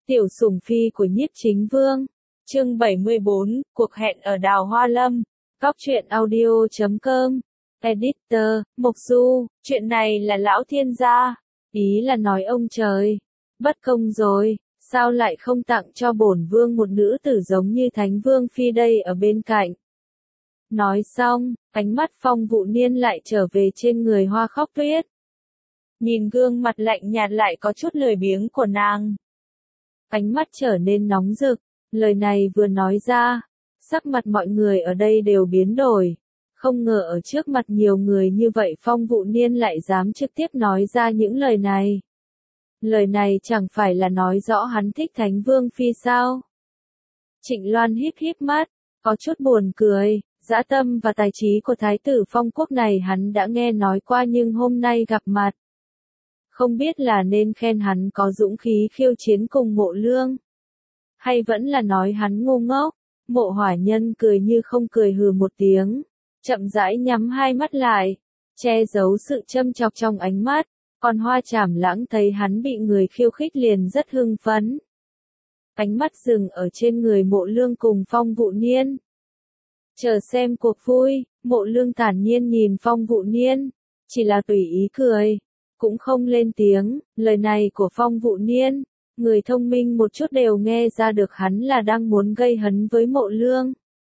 Tiểu sủng phi của Nhiếp Chính Vương. Chương 74, cuộc hẹn ở Đào Hoa Lâm. Góc truyện audio.com. Editor, Mộc Du, chuyện này là lão thiên gia. Ý là nói ông trời. Bất công rồi, sao lại không tặng cho bổn vương một nữ tử giống như Thánh Vương Phi đây ở bên cạnh. Nói xong, ánh mắt Phong Vụ Niên lại trở về trên người Hoa Khóc Tuyết. Nhìn gương mặt lạnh nhạt lại có chút lười biếng của nàng. Ánh mắt trở nên nóng rực, lời này vừa nói ra, sắc mặt mọi người ở đây đều biến đổi. Không ngờ ở trước mặt nhiều người như vậy Phong Vụ Niên lại dám trực tiếp nói ra những lời này. Lời này chẳng phải là nói rõ hắn thích Thánh Vương Phi sao? Trịnh Loan híp híp mắt, có chút buồn cười, dã tâm và tài trí của Thái tử Phong Quốc này hắn đã nghe nói qua nhưng hôm nay gặp mặt. Không biết là nên khen hắn có dũng khí khiêu chiến cùng Mộ Lương, hay vẫn là nói hắn ngu ngốc. Mộ Hỏa Nhân cười như không cười hừ một tiếng, chậm rãi nhắm hai mắt lại, che giấu sự châm chọc trong ánh mắt. Còn Hoa Trảm Lãng thấy hắn bị người khiêu khích liền rất hưng phấn. Ánh mắt dừng ở trên người Mộ Lương cùng Phong Vụ Niên. Chờ xem cuộc vui, Mộ Lương thản nhiên nhìn Phong Vụ Niên, chỉ là tùy ý cười, cũng không lên tiếng. Lời này của Phong Vụ Niên, người thông minh một chút đều nghe ra được hắn là đang muốn gây hấn với Mộ Lương.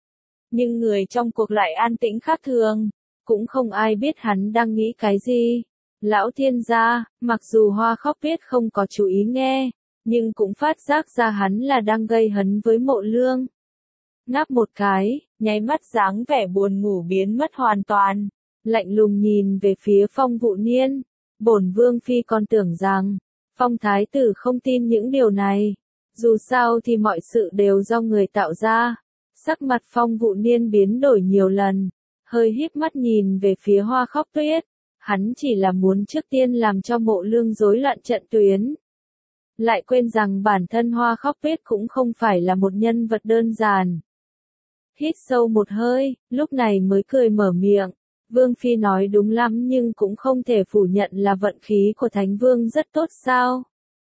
Nhưng người trong cuộc lại an tĩnh khác thường, cũng không ai biết hắn đang nghĩ cái gì. Lão thiên gia, mặc dù Hoa Khóc Tuyết không có chú ý nghe, nhưng cũng phát giác ra hắn là đang gây hấn với Mộ Lương. Ngáp một cái, nháy mắt dáng vẻ buồn ngủ biến mất hoàn toàn, lạnh lùng nhìn về phía Phong Vụ Niên. Bổn Vương Phi còn tưởng rằng, Phong Thái tử không tin những điều này. Dù sao thì mọi sự đều do người tạo ra. Sắc mặt Phong Vụ Niên biến đổi nhiều lần, hơi híp mắt nhìn về phía Hoa Khóc Tuyết. Hắn chỉ là muốn trước tiên làm cho Mộ Lương rối loạn trận tuyến. Lại quên rằng bản thân Hoa Khóc Tuyết cũng không phải là một nhân vật đơn giản. Hít sâu một hơi, lúc này mới cười mở miệng. Vương Phi nói đúng lắm nhưng cũng không thể phủ nhận là vận khí của Thánh Vương rất tốt sao.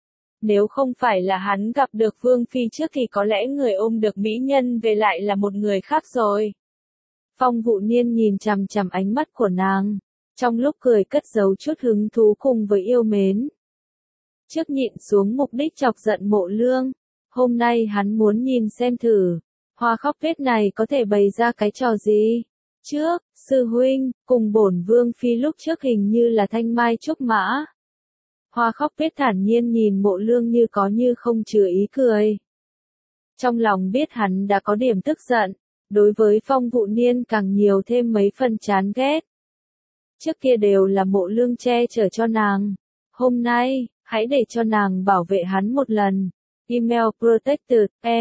Nếu không phải là hắn gặp được Vương Phi trước thì có lẽ người ôm được mỹ nhân về lại là một người khác rồi. Phong Vụ Niên nhìn chằm chằm ánh mắt của nàng, trong lúc cười cất giấu chút hứng thú cùng với yêu mến. Trước nhịn xuống mục đích chọc giận Mộ Lương, hôm nay hắn muốn nhìn xem thử, Hoa Khóc Tuyết này có thể bày ra cái trò gì. Trước, sư huynh, cùng bổn Vương Phi lúc trước hình như là thanh mai trúc mã. Hoa Khóc Tuyết thản nhiên nhìn Mộ Lương như có như không chứa ý cười. Trong lòng biết hắn đã có điểm tức giận, đối với Phong Vụ Niên càng nhiều thêm mấy phần chán ghét. Trước kia đều là Mộ Lương che chở cho nàng. Hôm nay, hãy để cho nàng bảo vệ hắn một lần. Email Protected,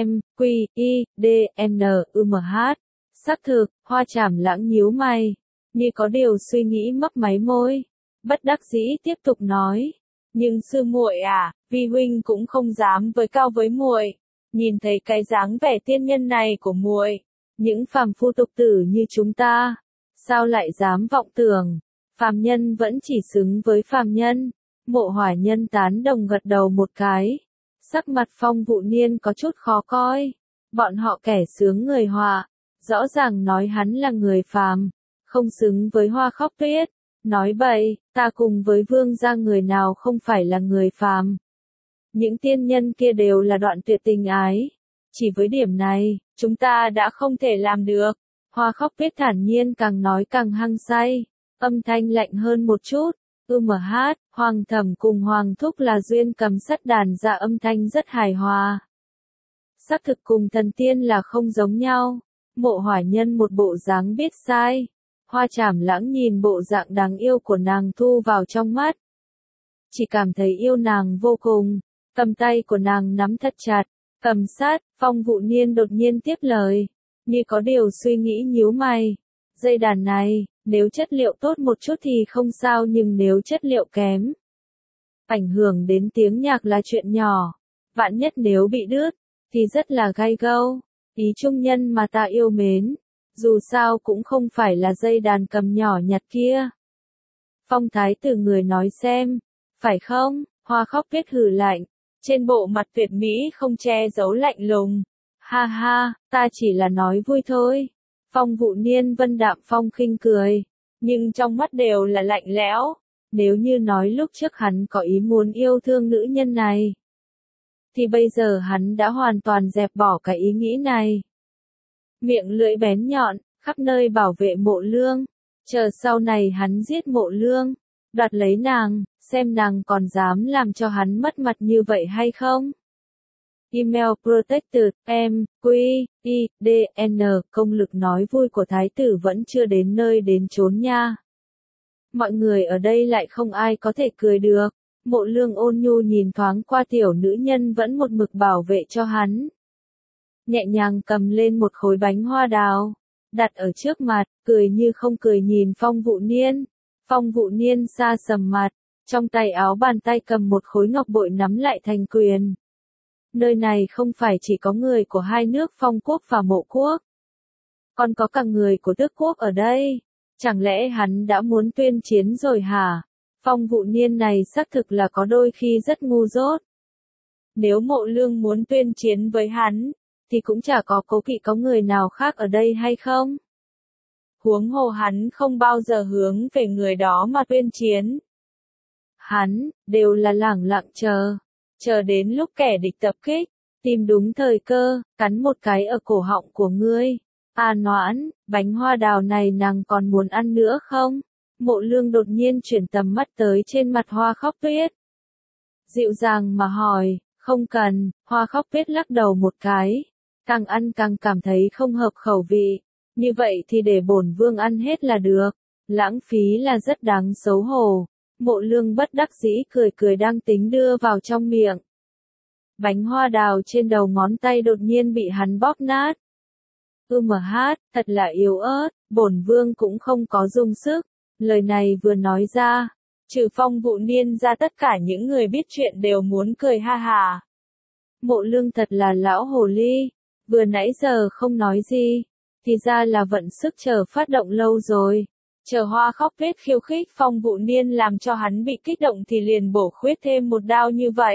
M.Q.I.D.N.U.M.H. Xác thực, Hoa Trảm Lãng nhíu mày, như có điều suy nghĩ mấp máy môi. Bất đắc dĩ tiếp tục nói. Nhưng sư muội à, vi huynh cũng không dám với cao với muội. Nhìn thấy cái dáng vẻ tiên nhân này của muội, những phàm phu tục tử như chúng ta, sao lại dám vọng tưởng, phàm nhân vẫn chỉ xứng với phàm nhân. Mộ Hỏa Nhân tán đồng gật đầu một cái. Sắc mặt Phong Vụ Niên có chút khó coi. Bọn họ kẻ sướng người họa, rõ ràng nói hắn là người phàm, không xứng với Hoa Khóc Tuyết. Nói bậy, ta cùng với vương gia người nào không phải là người phàm. Những tiên nhân kia đều là đoạn tuyệt tình ái. Chỉ với điểm này, chúng ta đã không thể làm được. Hoa Khóc Tuyết thản nhiên càng nói càng hăng say, âm thanh lạnh hơn một chút. Hát, Hoàng Thẩm cùng Hoàng Thúc là duyên cầm sắt đàn ra âm thanh rất hài hòa. Xác thực cùng thần tiên là không giống nhau. Mộ Hỏa Nhân một bộ dáng biết sai. Hoa Trảm Lãng nhìn bộ dạng đáng yêu của nàng thu vào trong mắt. Chỉ cảm thấy yêu nàng vô cùng. Cầm tay của nàng nắm thật chặt, cầm sát. Phong Vụ Niên đột nhiên tiếp lời, như có điều suy nghĩ nhíu mày. Dây đàn này, nếu chất liệu tốt một chút thì không sao nhưng nếu chất liệu kém, ảnh hưởng đến tiếng nhạc là chuyện nhỏ. Vạn nhất nếu bị đứt, thì rất là gai gâu. Ý trung nhân mà ta yêu mến, dù sao cũng không phải là dây đàn cầm nhỏ nhặt kia. Phong Thái tử người nói xem, phải không? Hoa Khóc Tuyết hừ lạnh, trên bộ mặt tuyệt mỹ không che giấu lạnh lùng. Ha ha, ta chỉ là nói vui thôi. Phong Vụ Niên vân đạm phong khinh cười, nhưng trong mắt đều là lạnh lẽo. Nếu như nói lúc trước hắn có ý muốn yêu thương nữ nhân này, thì bây giờ hắn đã hoàn toàn dẹp bỏ cái ý nghĩ này. Miệng lưỡi bén nhọn, khắp nơi bảo vệ Mộ Lương. Chờ sau này hắn giết Mộ Lương, đoạt lấy nàng, xem nàng còn dám làm cho hắn mất mặt như vậy hay không. Email Protected, Q, I, D, N, công lực nói vui của thái tử vẫn chưa đến nơi đến chốn nha. Mọi người ở đây lại không ai có thể cười được. Mộ Lương ôn nhu nhìn thoáng qua tiểu nữ nhân vẫn một mực bảo vệ cho hắn. Nhẹ nhàng cầm lên một khối bánh hoa đào, đặt ở trước mặt, cười như không cười nhìn Phong Vụ Niên. Phong Vụ Niên xa sầm mặt, trong tay áo bàn tay cầm một khối ngọc bội nắm lại thành quyền. Nơi này không phải chỉ có người của hai nước Phong quốc và Mộ quốc, còn có cả người của Tước quốc ở đây. Chẳng lẽ hắn đã muốn tuyên chiến rồi hả? Phong Vụ Niên này xác thực là có đôi khi rất ngu dốt. Nếu Mộ Lương muốn tuyên chiến với hắn, thì cũng chả có cố kỵ có người nào khác ở đây hay không? Huống hồ hắn không bao giờ hướng về người đó mà tuyên chiến. Hắn, đều là lẳng lặng chờ đến lúc kẻ địch tập kích, tìm đúng thời cơ, cắn một cái ở cổ họng của ngươi. À Noãn, bánh hoa đào này nàng còn muốn ăn nữa không? Mộ Lương đột nhiên chuyển tầm mắt tới trên mặt Hoa Khóc Tuyết. Dịu dàng mà hỏi, không cần. Hoa Khóc Tuyết lắc đầu một cái. Càng ăn càng cảm thấy không hợp khẩu vị. Như vậy thì để bổn vương ăn hết là được. Lãng phí là rất đáng xấu hổ. Mộ Lương bất đắc dĩ cười cười đang tính đưa vào trong miệng. Bánh hoa đào trên đầu ngón tay đột nhiên bị hắn bóp nát. Hát, thật là yếu ớt, bổn vương cũng không có dung sức. Lời này vừa nói ra, trừ Phong Vụ Niên ra tất cả những người biết chuyện đều muốn cười ha hà. Mộ Lương thật là lão hồ ly, vừa nãy giờ không nói gì, thì ra là vận sức chờ phát động lâu rồi. Chờ Hoa Khóc Tuyết khiêu khích Phong Vụ Niên làm cho hắn bị kích động thì liền bổ khuyết thêm một đao như vậy.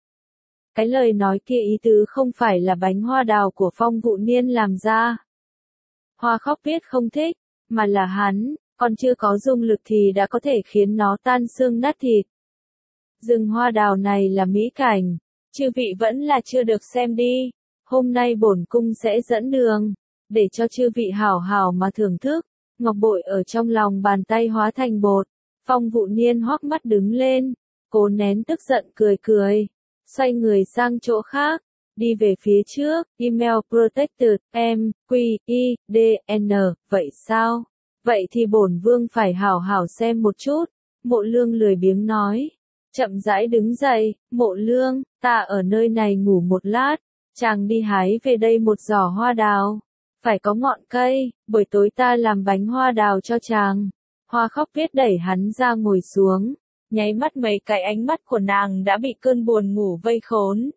Cái lời nói kia ý tứ không phải là bánh hoa đào của Phong Vụ Niên làm ra. Hoa Khóc Tuyết không thích, mà là hắn, còn chưa có dung lực thì đã có thể khiến nó tan xương nát thịt. Rừng hoa đào này là mỹ cảnh, chư vị vẫn là chưa được xem đi. Hôm nay bổn cung sẽ dẫn đường, để cho chư vị hảo hảo mà thưởng thức. Ngọc bội ở trong lòng bàn tay hóa thành bột. Phong Vụ Niên hoắc mắt đứng lên, cố nén tức giận cười cười, xoay người sang chỗ khác, đi về phía trước. Email Protected, Q, I, D, N, vậy sao? Vậy thì bổn vương phải hảo hảo xem một chút. Mộ Lương lười biếng nói. Chậm rãi đứng dậy, Mộ Lương, ta ở nơi này ngủ một lát, chàng đi hái về đây một giỏ hoa đào. Phải có ngọn cây, buổi tối ta làm bánh hoa đào cho chàng. Hoa Khóc Tuyết đẩy hắn ra ngồi xuống, nháy mắt mấy cái ánh mắt của nàng đã bị cơn buồn ngủ vây khốn.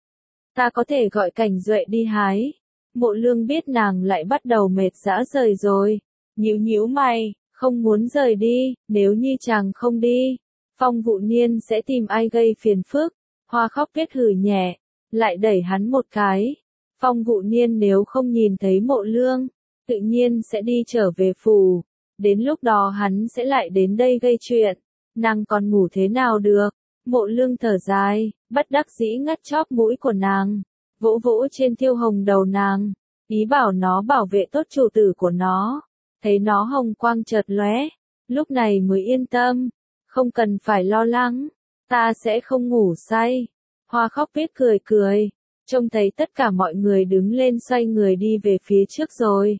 Ta có thể gọi Cảnh Duệ đi hái. Mộ Lương biết nàng lại bắt đầu mệt rã rời rồi. Nhíu nhíu mày, không muốn rời đi, nếu như chàng không đi, Phong Vụ Niên sẽ tìm ai gây phiền phức. Hoa Khóc Tuyết hừ nhẹ, lại đẩy hắn một cái. Phong Vụ Niên nếu không nhìn thấy Mộ Lương, tự nhiên sẽ đi trở về phủ. Đến lúc đó hắn sẽ lại đến đây gây chuyện. Nàng còn ngủ thế nào được? Mộ Lương thở dài, bất đắc dĩ ngắt chóp mũi của nàng, vỗ vỗ trên thiêu hồng đầu nàng, ý bảo nó bảo vệ tốt chủ tử của nó. Thấy nó hồng quang chợt lóe, lúc này mới yên tâm, không cần phải lo lắng, ta sẽ không ngủ say. Hoa Khóc Tuyết cười cười, trông thấy tất cả mọi người đứng lên xoay người đi về phía trước rồi.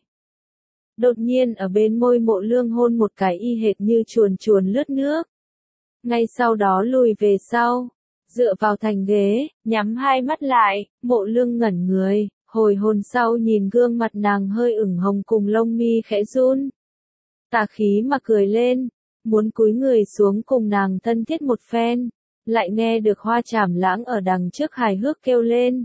Đột nhiên ở bên môi Mộ Lương hôn một cái y hệt như chuồn chuồn lướt nước. Ngay sau đó lùi về sau, dựa vào thành ghế, nhắm hai mắt lại. Mộ Lương ngẩn người, hồi hồn sau nhìn gương mặt nàng hơi ửng hồng cùng lông mi khẽ run. Tà khí mà cười lên, muốn cúi người xuống cùng nàng thân thiết một phen, lại nghe được Hoa Trảm Lãng ở đằng trước hài hước kêu lên.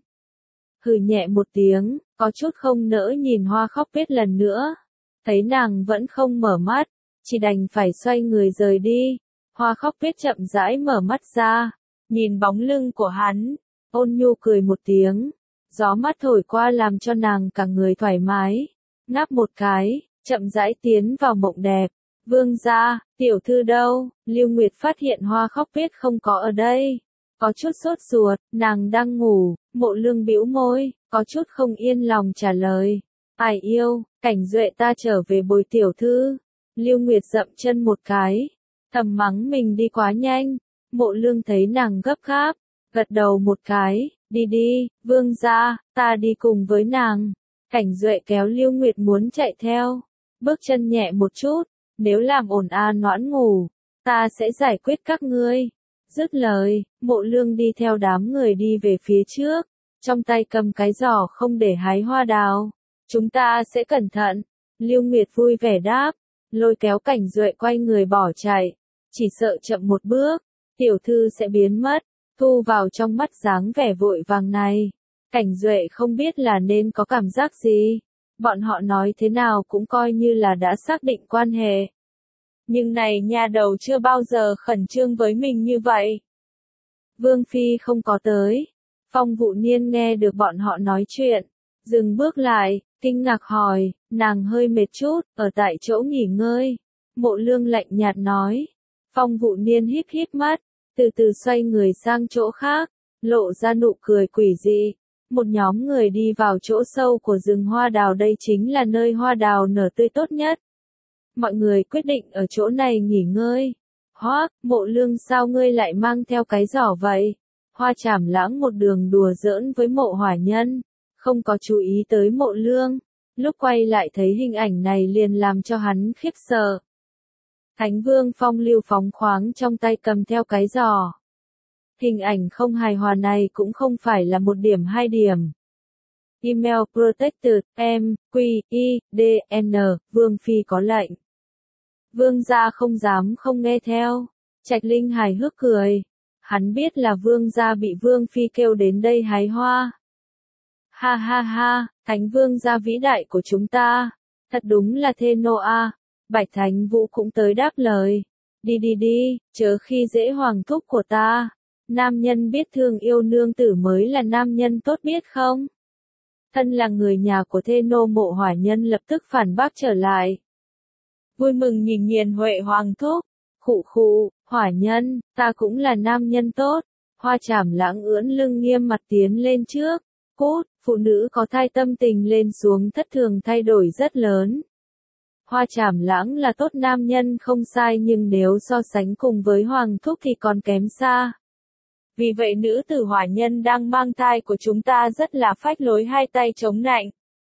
Hừ nhẹ một tiếng, có chút không nỡ nhìn Hoa Khóc Tuyết lần nữa. Thấy nàng vẫn không mở mắt, chỉ đành phải xoay người rời đi. Hoa Khóc Tuyết chậm rãi mở mắt ra, nhìn bóng lưng của hắn, ôn nhu cười một tiếng. Gió mát thổi qua làm cho nàng cả người thoải mái. Ngáp một cái, chậm rãi tiến vào mộng đẹp. Vương gia, tiểu thư đâu? Lưu Nguyệt phát hiện Hoa Khóc Tuyết không có ở đây. Có chút sốt ruột, nàng đang ngủ, Mộ Lương bĩu môi, có chút không yên lòng trả lời. Ai yêu, Cảnh Duệ ta trở về bồi tiểu thư. Lưu Nguyệt dậm chân một cái, thầm mắng mình đi quá nhanh. Mộ Lương thấy nàng gấp gáp, gật đầu một cái, đi đi, vương gia, ta đi cùng với nàng. Cảnh Duệ kéo Lưu Nguyệt muốn chạy theo, bước chân nhẹ một chút, nếu làm ổn noãn ngủ, ta sẽ giải quyết các ngươi. Dứt lời, Mộ Lương đi theo đám người đi về phía trước, trong tay cầm cái giỏ không để hái hoa đào. Chúng ta sẽ cẩn thận. Lưu Nguyệt vui vẻ đáp, lôi kéo Cảnh Duệ quay người bỏ chạy. Chỉ sợ chậm một bước, tiểu thư sẽ biến mất. Thu vào trong mắt dáng vẻ vội vàng này. Cảnh Duệ không biết là nên có cảm giác gì. Bọn họ nói thế nào cũng coi như là đã xác định quan hệ. Nhưng này nha đầu chưa bao giờ khẩn trương với mình như vậy. Vương Phi không có tới. Phong Vụ Niên nghe được bọn họ nói chuyện. Dừng bước lại, kinh ngạc hỏi, nàng hơi mệt chút, ở tại chỗ nghỉ ngơi. Mộ Lương lạnh nhạt nói. Phong Vụ Niên híp híp mắt, từ từ xoay người sang chỗ khác, lộ ra nụ cười quỷ dị. Một nhóm người đi vào chỗ sâu của rừng hoa đào, đây chính là nơi hoa đào nở tươi tốt nhất. Mọi người quyết định ở chỗ này nghỉ ngơi. Hoác, Mộ Lương sao ngươi lại mang theo cái giỏ vậy? Hoa Trảm Lãng một đường đùa giỡn với Mộ Hỏa Nhân, không có chú ý tới Mộ Lương. Lúc quay lại thấy hình ảnh này liền làm cho hắn khiếp sợ. Thánh Vương Phong Lưu phóng khoáng trong tay cầm theo cái giỏ. Hình ảnh không hài hòa này cũng không phải là một điểm hai điểm. Email Protected, M, Q, I, D, N, Vương Phi có lệnh. Vương gia không dám không nghe theo. Trạch Linh hài hước cười. Hắn biết là vương gia bị Vương Phi kêu đến đây hái hoa. Ha ha ha, Thánh Vương gia vĩ đại của chúng ta. Thật đúng là thê nô a. Bạch Thánh Vũ cũng tới đáp lời. Đi đi đi, chớ khi dễ hoàng thúc của ta. Nam nhân biết thương yêu nương tử mới là nam nhân tốt biết không? Thân là người nhà của thê nô Mộ Hỏa Nhân lập tức phản bác trở lại. Vui mừng nhìn Nhiền Huệ hoàng thúc. Khụ khụ, Hỏa Nhân, ta cũng là nam nhân tốt. Hoa Trảm Lãng ưỡn lưng nghiêm mặt tiến lên trước. Cút, phụ nữ có thai tâm tình lên xuống thất thường thay đổi rất lớn. Hoa Trảm Lãng là tốt nam nhân không sai, nhưng nếu so sánh cùng với hoàng thúc thì còn kém xa. Vì vậy nữ tử Hỏa Nhân đang mang thai của chúng ta rất là phách lối, hai tay chống nạnh.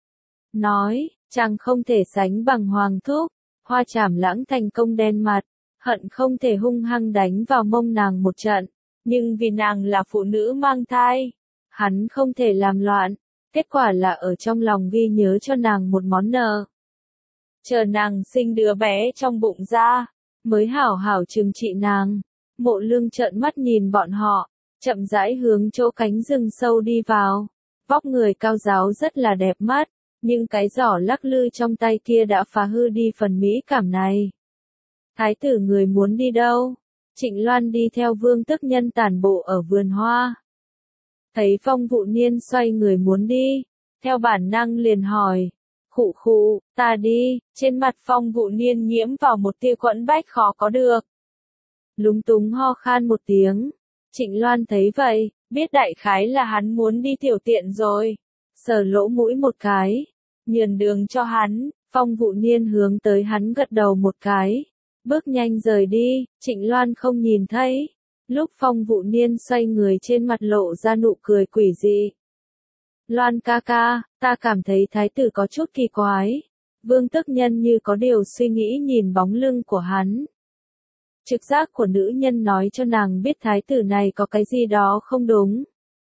Nói, chàng không thể sánh bằng hoàng thúc. Hoa Trảm Lãng thành công đen mặt, hận không thể hung hăng đánh vào mông nàng một trận. Nhưng vì nàng là phụ nữ mang thai, hắn không thể làm loạn. Kết quả là ở trong lòng ghi nhớ cho nàng một món nợ. Chờ nàng sinh đứa bé trong bụng ra, mới hảo hảo trừng trị nàng. Mộ Lương trợn mắt nhìn bọn họ, chậm rãi hướng chỗ cánh rừng sâu đi vào. Vóc người cao ráo rất là đẹp mắt, nhưng cái giỏ lắc lư trong tay kia đã phá hư đi phần mỹ cảm này. Thái tử người muốn đi đâu? Trịnh Loan đi theo Vương Tức Nhân tản bộ ở vườn hoa. Thấy Phong Vụ Niên xoay người muốn đi, theo bản năng liền hỏi. Khụ khụ, ta đi. Trên mặt Phong Vụ Niên nhiễm vào một tia quẫn bách khó có được. Lúng túng ho khan một tiếng. Trịnh Loan thấy vậy, biết đại khái là hắn muốn đi tiểu tiện rồi. Sờ lỗ mũi một cái, nhường đường cho hắn. Phong Vụ Niên hướng tới hắn gật đầu một cái, bước nhanh rời đi. Trịnh Loan không nhìn thấy. Lúc Phong Vụ Niên xoay người, trên mặt lộ ra nụ cười quỷ dị. Loan ca ca, ta cảm thấy thái tử có chút kỳ quái. Vương Tức Nhân như có điều suy nghĩ nhìn bóng lưng của hắn. Trực giác của nữ nhân nói cho nàng biết thái tử này có cái gì đó không đúng.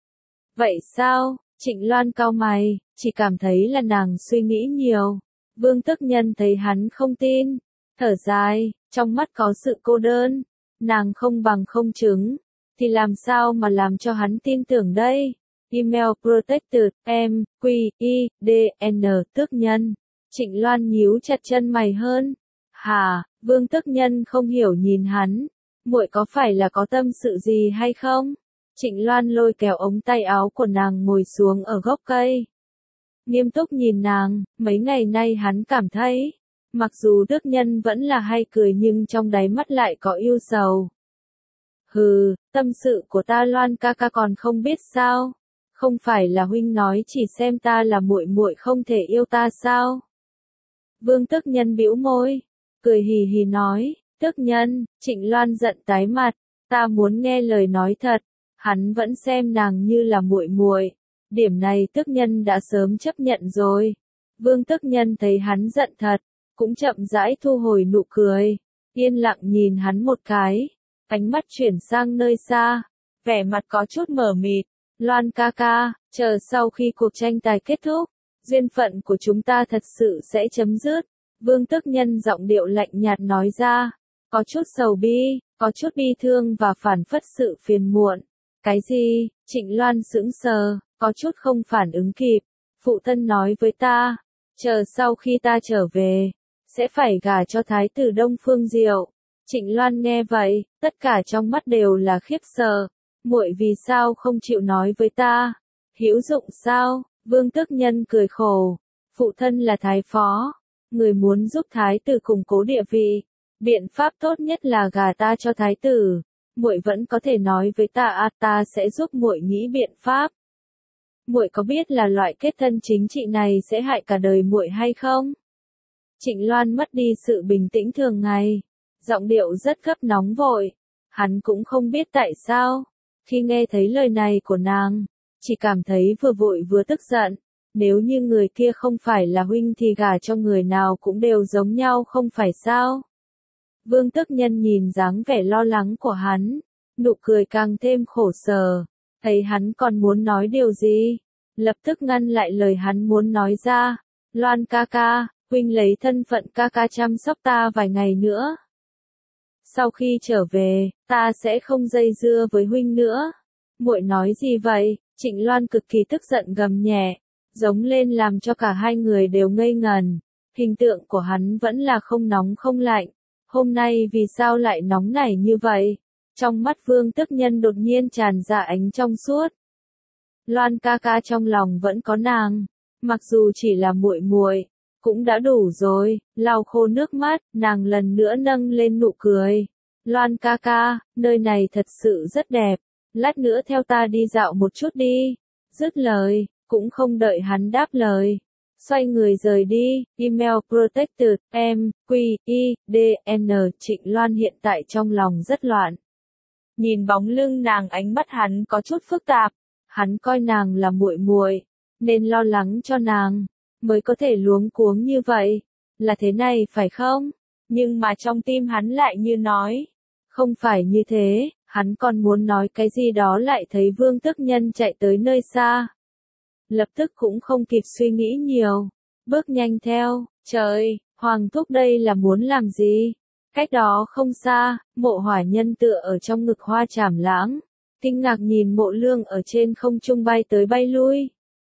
Vậy sao? Trịnh Loan cau mày, chỉ cảm thấy là nàng suy nghĩ nhiều. Vương Tức Nhân thấy hắn không tin, thở dài, trong mắt có sự cô đơn. Nàng không bằng không chứng, thì làm sao mà làm cho hắn tin tưởng đây? Email Protected, M, Q, I, D, N, Tước Nhân. Trịnh Loan nhíu chặt chân mày hơn. Hả? Vương Tức Nhân không hiểu nhìn hắn. Muội có phải là có tâm sự gì hay không? Trịnh Loan lôi kéo ống tay áo của nàng ngồi xuống ở gốc cây. Nghiêm túc nhìn nàng, mấy ngày nay hắn cảm thấy, mặc dù Đức Nhân vẫn là hay cười nhưng trong đáy mắt lại có yêu sầu. Hừ, tâm sự của ta Loan ca ca còn không biết sao? Không phải là huynh nói chỉ xem ta là muội muội không thể yêu ta sao? Vương Tức Nhân bĩu môi, cười hì hì nói, Tức Nhân, Trịnh Loan giận tái mặt, ta muốn nghe lời nói thật, hắn vẫn xem nàng như là muội muội. Điểm này Tức Nhân đã sớm chấp nhận rồi. Vương Tức Nhân thấy hắn giận thật, cũng chậm rãi thu hồi nụ cười, yên lặng nhìn hắn một cái, ánh mắt chuyển sang nơi xa, vẻ mặt có chút mờ mịt. Loan ca ca, chờ sau khi cuộc tranh tài kết thúc, duyên phận của chúng ta thật sự sẽ chấm dứt. Vương Tức Nhân giọng điệu lạnh nhạt nói ra, có chút sầu bi, có chút bi thương và phản phất sự phiền muộn. Cái gì? Trịnh Loan sững sờ, có chút không phản ứng kịp. Phụ thân nói với ta, chờ sau khi ta trở về, sẽ phải gả cho thái tử Đông Phương Diệu. Trịnh Loan nghe vậy, tất cả trong mắt đều là khiếp sợ. Muội vì sao không chịu nói với ta? Hữu dụng sao? Vương Tức Nhân cười khổ. Phụ thân là thái phó, người muốn giúp thái tử củng cố địa vị, biện pháp tốt nhất là gả ta cho thái tử. Muội vẫn có thể nói với ta ta sẽ giúp muội nghĩ biện pháp. Muội có biết là loại kết thân chính trị này sẽ hại cả đời muội hay không? Trịnh Loan mất đi sự bình tĩnh thường ngày, giọng điệu rất gấp nóng vội. Hắn cũng không biết tại sao, khi nghe thấy lời này của nàng, chỉ cảm thấy vừa vội vừa tức giận. Nếu như người kia không phải là huynh thì gả cho người nào cũng đều giống nhau không phải sao? Vương Tức Nhân nhìn dáng vẻ lo lắng của hắn, nụ cười càng thêm khổ sở, thấy hắn còn muốn nói điều gì, lập tức ngăn lại lời hắn muốn nói ra. Loan ca ca, huynh lấy thân phận ca ca chăm sóc ta vài ngày nữa. Sau khi trở về, ta sẽ không dây dưa với huynh nữa. Muội nói gì vậy? Trịnh Loan cực kỳ tức giận gầm nhẹ, giống lên làm cho cả hai người đều ngây ngần. Hình tượng của hắn vẫn là không nóng không lạnh. Hôm nay vì sao lại nóng nảy như vậy? Trong mắt Vương Tức Nhân đột nhiên tràn ra ánh trong suốt. Loan ca ca trong lòng vẫn có nàng, mặc dù chỉ là muội muội, cũng đã đủ rồi. Lau khô nước mắt, nàng lần nữa nâng lên nụ cười. Loan ca ca, nơi này thật sự rất đẹp, lát nữa theo ta đi dạo một chút đi. Dứt lời, cũng không đợi hắn đáp lời, xoay người rời đi. Email protected, M.Q.I.D.N. Trịnh Loan hiện tại trong lòng rất loạn. Nhìn bóng lưng nàng, ánh mắt hắn có chút phức tạp. Hắn coi nàng là muội muội, nên lo lắng cho nàng, mới có thể luống cuống như vậy. Là thế này phải không? Nhưng mà trong tim hắn lại như nói, không phải như thế. Hắn còn muốn nói cái gì đó lại thấy Vương Tức Nhân chạy tới nơi xa. Lập tức cũng không kịp suy nghĩ nhiều, bước nhanh theo. Trời, Hoàng thúc đây là muốn làm gì? Cách đó không xa, Mộ Hỏa Nhân tựa ở trong ngực Hoa Trảm Lãng, kinh ngạc nhìn Mộ Lương ở trên không trung bay tới bay lui.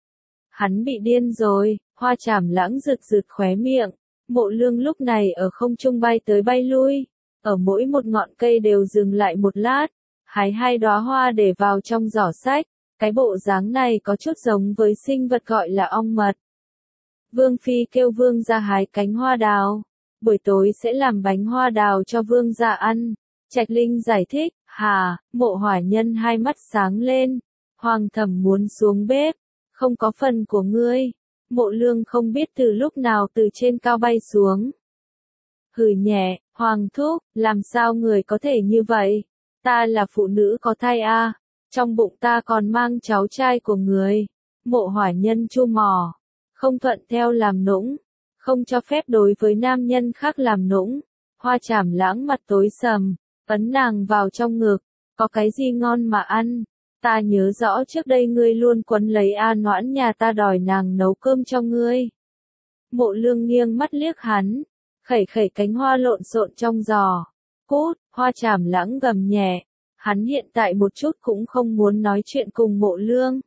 Hắn bị điên rồi. Hoa Trảm Lãng rực rực khóe miệng. Mộ Lương lúc này ở không trung bay tới bay lui, ở mỗi một ngọn cây đều dừng lại một lát, hái hai đóa hoa để vào trong giỏ sách. Cái bộ dáng này có chút giống với sinh vật gọi là ong mật. Vương Phi kêu Vương gia hái cánh hoa đào, buổi tối sẽ làm bánh hoa đào cho Vương gia ăn. Trạch Linh giải thích. Hà, Mộ Hỏa Nhân hai mắt sáng lên. Hoàng thẩm muốn xuống bếp, không có phần của ngươi. Mộ Lương không biết từ lúc nào từ trên cao bay xuống. Hừ nhẹ, Hoàng thúc, làm sao người có thể như vậy? Ta là phụ nữ có thai a, trong bụng ta còn mang cháu trai của người. Mộ Hỏa Nhân chu mỏ, không thuận theo làm nũng, không cho phép đối với nam nhân khác làm nũng. Hoa Trảm Lãng mặt tối sầm, ấn nàng vào trong ngực, có cái gì ngon mà ăn? Ta nhớ rõ trước đây ngươi luôn quấn lấy A Noãn nhà ta đòi nàng nấu cơm cho ngươi. Mộ Lương nghiêng mắt liếc hắn, khẩy khẩy cánh hoa lộn xộn trong giò. Cút, Hoa Trảm Lãng gầm nhẹ, hắn hiện tại một chút cũng không muốn nói chuyện cùng Mộ Lương.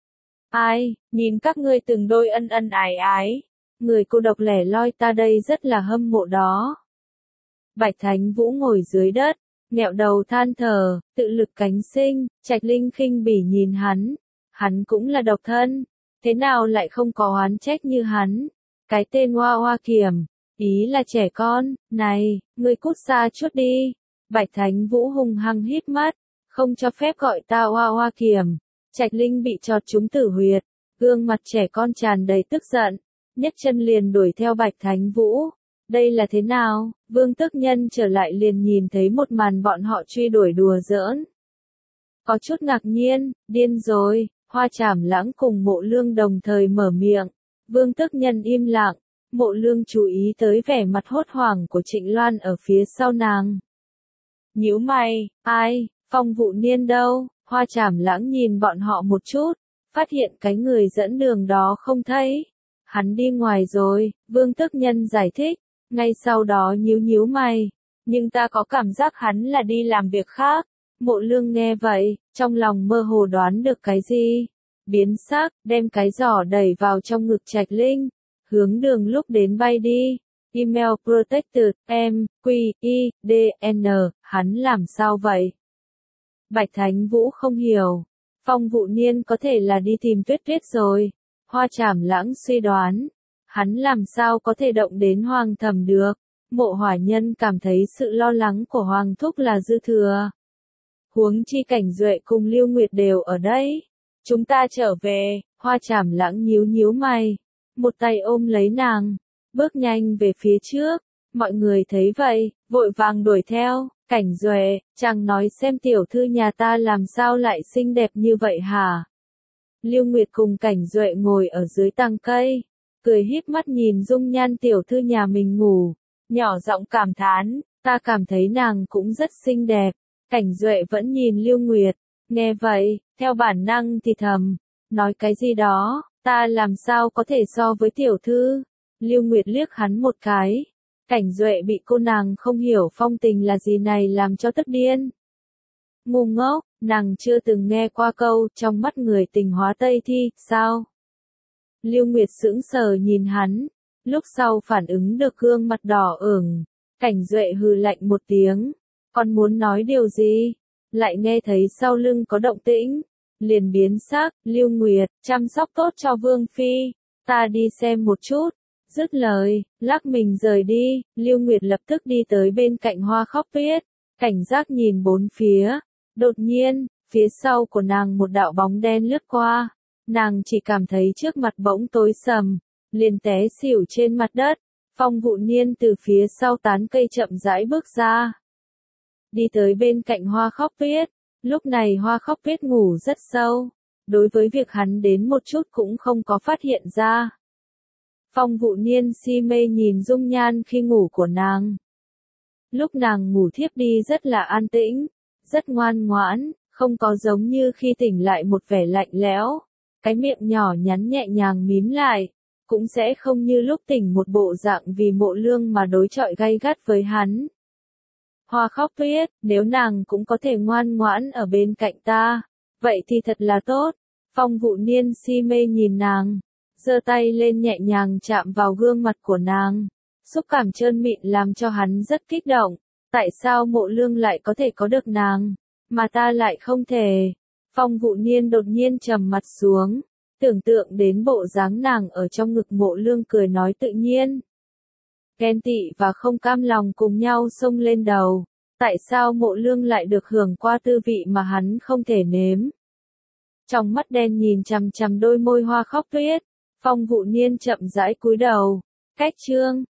Ai, nhìn các ngươi từng đôi ân ân ái ái, người cô độc lẻ loi ta đây rất là hâm mộ đó. Bạch Thánh Vũ ngồi dưới đất, nghẹo đầu than thở, tự lực cánh sinh. Trạch Linh khinh bỉ nhìn hắn cũng là độc thân, thế nào lại không có oán trách như hắn. Cái tên Hoa Hoa Kiểm, ý là trẻ con, này, ngươi cút xa chút đi. Bạch Thánh Vũ hung hăng hít mắt, không cho phép gọi ta Hoa Hoa Kiểm. Trạch Linh bị chọt trúng tử huyệt, gương mặt trẻ con tràn đầy tức giận, nhấc chân liền đuổi theo Bạch Thánh Vũ. Đây là thế nào? Vương Tước Nhân trở lại liền nhìn thấy một màn bọn họ truy đuổi đùa giỡn. Có chút ngạc nhiên, điên rồi. Hoa Trảm Lãng cùng Mộ Lương đồng thời mở miệng. Vương Tước Nhân im lặng, Mộ Lương chú ý tới vẻ mặt hốt hoảng của Trịnh Loan ở phía sau nàng. Nhíu mày, ai, Phong Vụ Niên đâu? Hoa Trảm Lãng nhìn bọn họ một chút, phát hiện cái người dẫn đường đó không thấy. Hắn đi ngoài rồi, Vương Tước Nhân giải thích, ngay sau đó nhíu mày. Nhưng ta có cảm giác hắn là đi làm việc khác. Mộ Lương nghe vậy, trong lòng mơ hồ đoán được cái gì. Biến sắc, đem cái giỏ đẩy vào trong ngực Trạch Linh, hướng đường lúc đến bay đi. Email protected, M.Q.I.D.N. Hắn làm sao vậy? Bạch Thánh Vũ không hiểu. Phong Vụ Niên có thể là đi tìm Tuyết Tuyết rồi. Hoa Trảm Lãng suy đoán. Hắn làm sao có thể động đến Hoàng Thẩm được? Mộ Hỏa Nhân cảm thấy sự lo lắng của Hoàng Thúc là dư thừa. Huống chi Cảnh Duệ cùng Lưu Nguyệt đều ở đây. Chúng ta trở về. Hoa Trảm Lãng nhíu mày. Một tay ôm lấy nàng, bước nhanh về phía trước. Mọi người thấy vậy, vội vàng đuổi theo. Cảnh Duệ, chàng nói xem tiểu thư nhà ta làm sao lại xinh đẹp như vậy hả? Lưu Nguyệt cùng Cảnh Duệ ngồi ở dưới tàng cây, cười híp mắt nhìn dung nhan tiểu thư nhà mình ngủ, nhỏ giọng cảm thán, ta cảm thấy nàng cũng rất xinh đẹp. Cảnh Duệ vẫn nhìn Lưu Nguyệt, nghe vậy, theo bản năng thì thầm, nói cái gì đó, ta làm sao có thể so với tiểu thư. Lưu Nguyệt liếc hắn một cái. Cảnh Duệ bị cô nàng không hiểu phong tình là gì này làm cho tức điên. Ngu ngốc, nàng chưa từng nghe qua câu trong mắt người tình hóa Tây thi, sao? Lưu Nguyệt sững sờ nhìn hắn, lúc sau phản ứng được gương mặt đỏ ửng. Cảnh Duệ hừ lạnh một tiếng, còn muốn nói điều gì? Lại nghe thấy sau lưng có động tĩnh, liền biến sắc. Lưu Nguyệt, chăm sóc tốt cho Vương Phi, ta đi xem một chút. Dứt lời, lắc mình rời đi. Lưu Nguyệt lập tức đi tới bên cạnh Hoa Khóc Tuyết, cảnh giác nhìn bốn phía. Đột nhiên, phía sau của nàng một đạo bóng đen lướt qua. Nàng chỉ cảm thấy trước mặt bỗng tối sầm, liền té xỉu trên mặt đất. Phong Vụ Niên từ phía sau tán cây chậm rãi bước ra, đi tới bên cạnh Hoa Khóc Tuyết. Lúc này Hoa Khóc Tuyết ngủ rất sâu, đối với việc hắn đến một chút cũng không có phát hiện ra. Phong Vụ Niên si mê nhìn dung nhan khi ngủ của nàng. Lúc nàng ngủ thiếp đi rất là an tĩnh, rất ngoan ngoãn, không có giống như khi tỉnh lại một vẻ lạnh lẽo. Cái miệng nhỏ nhắn nhẹ nhàng mím lại, cũng sẽ không như lúc tỉnh một bộ dạng vì Mộ Lương mà đối chọi gay gắt với hắn. Hoa Khóc Tuyết, nếu nàng cũng có thể ngoan ngoãn ở bên cạnh ta, vậy thì thật là tốt. Phong Vụ Niên si mê nhìn nàng, giơ tay lên nhẹ nhàng chạm vào gương mặt của nàng. Xúc cảm trơn mịn làm cho hắn rất kích động. Tại sao Mộ Lương lại có thể có được nàng, mà ta lại không thể? Phong Vụ Niên đột nhiên trầm mặt xuống, tưởng tượng đến bộ dáng nàng ở trong ngực Mộ Lương cười nói tự nhiên. Ghen tị và không cam lòng cùng nhau xông lên đầu. Tại sao Mộ Lương lại được hưởng qua tư vị mà hắn không thể nếm? Trong mắt đen nhìn chằm chằm đôi môi Hoa Khóc Tuyết, Phong Vụ Niên chậm rãi cúi đầu. Cách chương